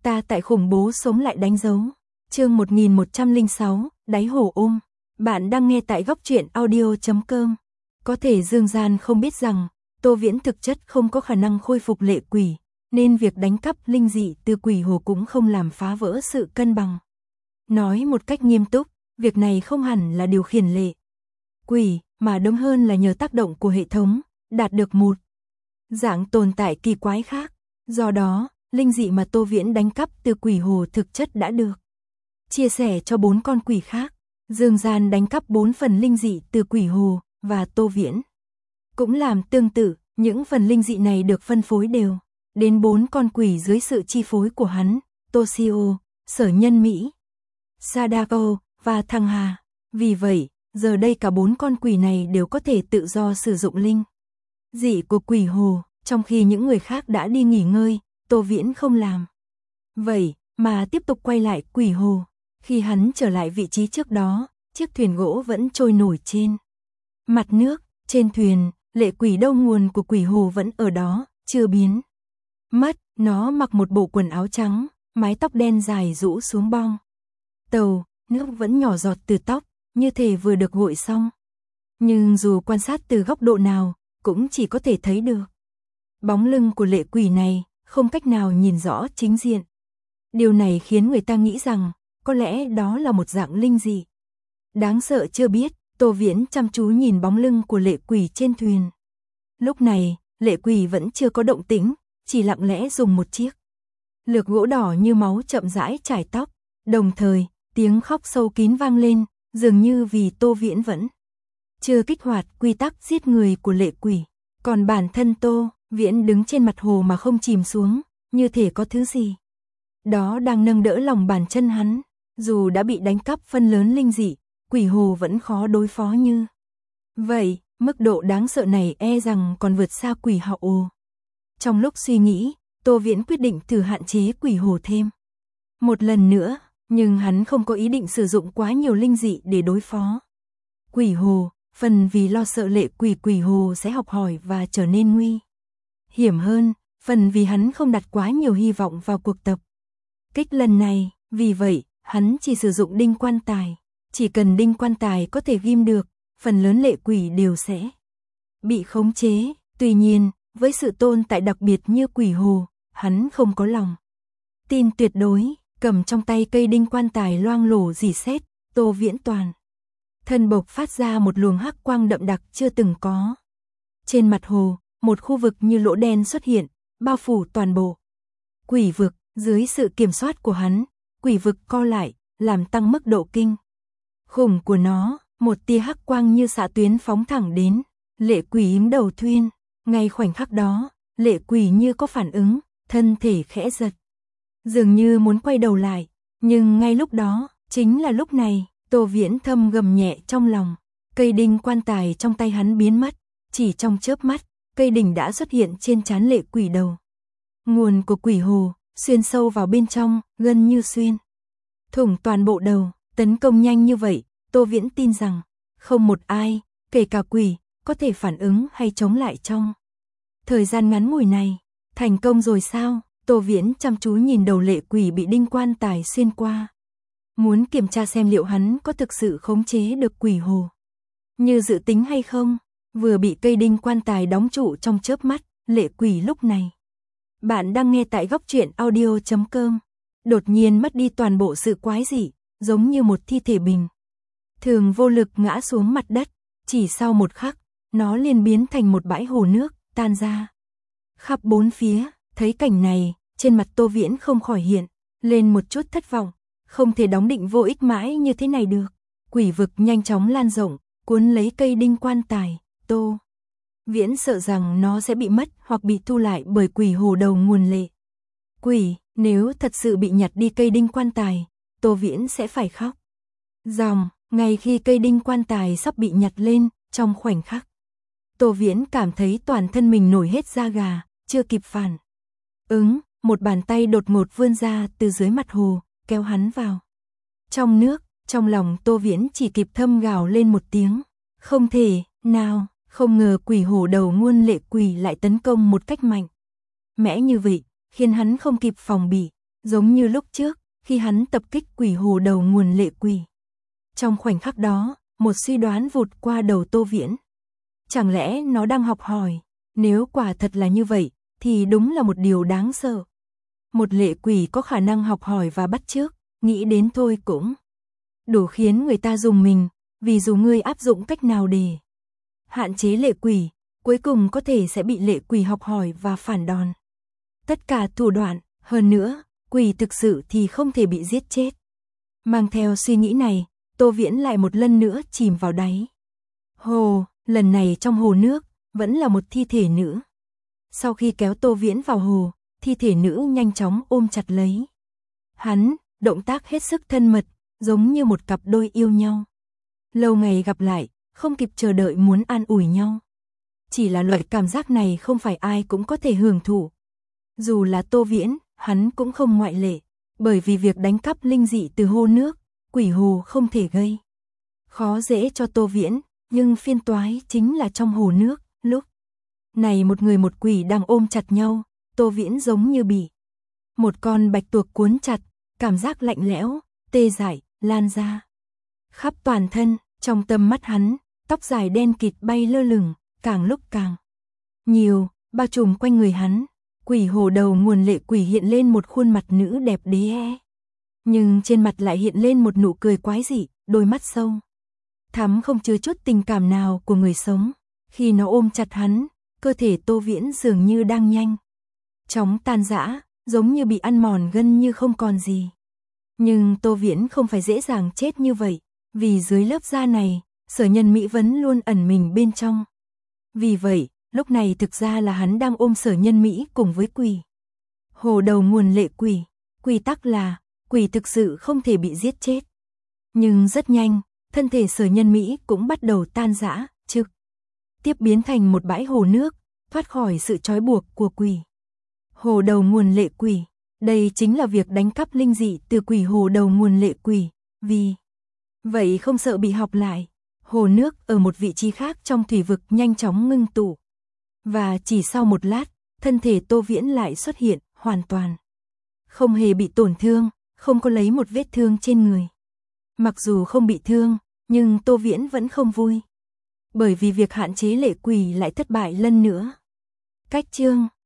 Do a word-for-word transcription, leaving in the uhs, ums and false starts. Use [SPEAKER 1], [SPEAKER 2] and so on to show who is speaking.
[SPEAKER 1] Ta tại khủng bố sống lại đánh dấu. Chương một nghìn một trăm lẻ sáu, đáy hồ ôm. Bạn đang nghe tại góc truyện audio chấm com. Có thể Dương Gian không biết rằng, Tô Viễn thực chất không có khả năng khôi phục lệ quỷ, nên việc đánh cắp linh dị từ quỷ hồ cũng không làm phá vỡ sự cân bằng. Nói một cách nghiêm túc, việc này không hẳn là điều khiển lệ quỷ, mà đúng hơn là nhờ tác động của hệ thống, đạt được một dạng tồn tại kỳ quái khác. Do đó, linh dị mà Tô Viễn đánh cắp từ quỷ hồ thực chất đã được chia sẻ cho bốn con quỷ khác. Dương Gian đánh cắp bốn phần linh dị từ quỷ hồ, và Tô Viễn cũng làm tương tự. Những phần linh dị này được phân phối đều đến bốn con quỷ dưới sự chi phối của hắn, Toshio, Sở Nhân Mỹ, Sadako và Thăng Hà. Vì vậy, giờ đây cả bốn con quỷ này đều có thể tự do sử dụng linh dị của quỷ hồ, trong khi những người khác đã đi nghỉ ngơi. Tô Viễn không làm vậy, mà tiếp tục quay lại quỷ hồ. Khi hắn trở lại vị trí trước đó, chiếc thuyền gỗ vẫn trôi nổi trên mặt nước. Trên thuyền, lệ quỷ đâu nguồn của quỷ hồ vẫn ở đó, chưa biến mất. Nó mặc một bộ quần áo trắng, mái tóc đen dài rũ xuống bong tàu, nước vẫn nhỏ giọt từ tóc, như thể vừa được gội xong. Nhưng dù quan sát từ góc độ nào, cũng chỉ có thể thấy được bóng lưng của lệ quỷ này, không cách nào nhìn rõ chính diện. Điều này khiến người ta nghĩ rằng, có lẽ đó là một dạng linh dị đáng sợ chưa biết. Tô Viễn chăm chú nhìn bóng lưng của lệ quỷ trên thuyền. Lúc này, lệ quỷ vẫn chưa có động tĩnh, chỉ lặng lẽ dùng một chiếc lược gỗ đỏ như máu chậm rãi chải tóc. Đồng thời, tiếng khóc sâu kín vang lên, dường như vì Tô Viễn vẫn chưa kích hoạt quy tắc giết người của lệ quỷ. Còn bản thân Tô Viễn đứng trên mặt hồ mà không chìm xuống, như thể có thứ gì đó đang nâng đỡ lòng bàn chân hắn. Dù đã bị đánh cắp phân lớn linh dị, quỷ hồ vẫn khó đối phó như vậy. Mức độ đáng sợ này e rằng còn vượt xa quỷ hậu. Trong lúc suy nghĩ, Tô Viễn quyết định thử hạn chế quỷ hồ thêm một lần nữa, nhưng hắn không có ý định sử dụng quá nhiều linh dị để đối phó quỷ hồ, phần vì lo sợ lệ quỷ quỷ hồ sẽ học hỏi và trở nên nguy hiểm hơn, phần vì hắn không đặt quá nhiều hy vọng vào cuộc tập kích lần này. Vì vậy, hắn chỉ sử dụng đinh quan tài. Chỉ cần đinh quan tài có thể ghim được, phần lớn lệ quỷ đều sẽ bị khống chế. Tuy nhiên, với sự tồn tại đặc biệt như quỷ hồ, hắn không có lòng tin tuyệt đối. Cầm trong tay cây đinh quan tài loang lổ rỉ sét, Tô Viễn toàn thân bộc phát ra một luồng hắc quang đậm đặc chưa từng có. Trên mặt hồ, một khu vực như lỗ đen xuất hiện, bao phủ toàn bộ quỷ vực. Dưới sự kiểm soát của hắn, quỷ vực co lại, làm tăng mức độ kinh khủng của nó. Một tia hắc quang như xạ tuyến phóng thẳng đến lệ quỷ yếm đầu thuyền. Ngay khoảnh khắc đó, lệ quỷ như có phản ứng, thân thể khẽ giật, dường như muốn quay đầu lại. Nhưng ngay lúc đó, chính là lúc này, Tô Viễn thầm gầm nhẹ trong lòng. Cây đinh quan tài trong tay hắn biến mất. Chỉ trong chớp mắt, cây đinh đã xuất hiện trên trán lệ quỷ đầu nguồn của quỷ hồ, xuyên sâu vào bên trong, gần như xuyên thủng toàn bộ đầu. Tấn công nhanh như vậy, Tô Viễn tin rằng không một ai, kể cả quỷ, có thể phản ứng hay chống lại trong thời gian ngắn ngủi này. Thành công rồi sao? Tô Viễn chăm chú nhìn đầu lệ quỷ bị đinh quan tài xuyên qua, muốn kiểm tra xem liệu hắn có thực sự khống chế được quỷ hồ như dự tính hay không. Vừa bị cây đinh quan tài đóng trụ trong chớp mắt, lệ quỷ lúc này. Bạn đang nghe tại góc truyện audio chấm com. Đột nhiên mất đi toàn bộ sự quái dị, giống như một thi thể bình thường vô lực ngã xuống mặt đất. Chỉ sau một khắc, nó liền biến thành một bãi hồ nước, tan ra khắp bốn phía. Thấy cảnh này, trên mặt Tô Viễn không khỏi hiện lên một chút thất vọng. Không thể đóng định vô ích mãi như thế này được. Quỷ vực nhanh chóng lan rộng, cuốn lấy cây đinh quan tài. Tô Viễn sợ rằng nó sẽ bị mất hoặc bị thu lại bởi quỷ hồ đầu nguồn lệ quỷ. Nếu thật sự bị nhặt đi cây đinh quan tài, Tô Viễn sẽ phải khóc ròng. Ngay khi cây đinh quan tài sắp bị nhặt lên, trong khoảnh khắc, Tô Viễn cảm thấy toàn thân mình nổi hết da gà. Chưa kịp phản ứng, một bàn tay đột ngột vươn ra từ dưới mặt hồ, kéo hắn vào trong nước. Trong lòng Tô Viễn chỉ kịp thâm gào lên một tiếng không thể nào. Không ngờ quỷ hồ đầu nguồn lệ quỷ lại tấn công một cách mạnh mẽ như vậy, khiến hắn không kịp phòng bị. Giống như lúc trước, khi hắn tập kích quỷ hồ đầu nguồn lệ quỷ. Trong khoảnh khắc đó, một suy đoán vụt qua đầu Tô Viễn. Chẳng lẽ nó đang học hỏi? Nếu quả thật là như vậy, thì đúng là một điều đáng sợ. Một lệ quỷ có khả năng học hỏi và bắt chước, nghĩ đến thôi cũng đủ khiến người ta dùng mình, vì dù ngươi áp dụng cách nào để hạn chế lệ quỷ, cuối cùng có thể sẽ bị lệ quỷ học hỏi và phản đòn. Tất cả thủ đoạn, hơn nữa, quỷ thực sự thì không thể bị giết chết. Mang theo suy nghĩ này, Tô Viễn lại một lần nữa chìm vào đáy hồ, lần này trong hồ nước, vẫn là một thi thể nữ. Sau khi kéo Tô Viễn vào hồ, thi thể nữ nhanh chóng ôm chặt lấy hắn, động tác hết sức thân mật, giống như một cặp đôi yêu nhau. Lâu ngày gặp lại, không kịp chờ đợi muốn an ủi nhau. Chỉ là loại cảm giác này không phải ai cũng có thể hưởng thụ. Dù là Tô Viễn, hắn cũng không ngoại lệ, bởi vì việc đánh cắp linh dị từ hồ nước, quỷ hồ không thể gây khó dễ cho Tô Viễn, nhưng phiên toái chính là trong hồ nước, lúc này một người một quỷ đang ôm chặt nhau, Tô Viễn giống như bị một con bạch tuộc cuốn chặt, cảm giác lạnh lẽo, tê dại, lan ra khắp toàn thân. Trong tầm mắt hắn, tóc dài đen kịt bay lơ lửng, càng lúc càng nhiều, bao trùm quanh người hắn. Quỷ hồ đầu nguồn lệ quỷ hiện lên một khuôn mặt nữ đẹp đẽ, nhưng trên mặt lại hiện lên một nụ cười quái dị, đôi mắt sâu thắm không chứa chút tình cảm nào của người sống. Khi nó ôm chặt hắn, cơ thể Tô Viễn dường như đang nhanh chóng tan rã, giống như bị ăn mòn gần như không còn gì. Nhưng Tô Viễn không phải dễ dàng chết như vậy, vì dưới lớp da này, Sở Nhân Mỹ vẫn luôn ẩn mình bên trong. Vì vậy, lúc này thực ra là hắn đang ôm Sở Nhân Mỹ cùng với quỷ hồ đầu nguồn lệ quỷ. Quy tắc là, quỷ thực sự không thể bị giết chết. Nhưng rất nhanh, thân thể Sở Nhân Mỹ cũng bắt đầu tan rã, trực tiếp biến thành một bãi hồ nước, thoát khỏi sự trói buộc của quỷ hồ đầu nguồn lệ quỷ. Đây chính là việc đánh cắp linh dị từ quỷ hồ đầu nguồn lệ quỷ, vì vậy không sợ bị học lại. Hồ nước ở một vị trí khác trong thủy vực nhanh chóng ngưng tụ. Và chỉ sau một lát, thân thể Tô Viễn lại xuất hiện, hoàn toàn không hề bị tổn thương, không có lấy một vết thương trên người. Mặc dù không bị thương, nhưng Tô Viễn vẫn không vui. Bởi vì việc hạn chế lệ quỷ lại thất bại lần nữa. Cách chương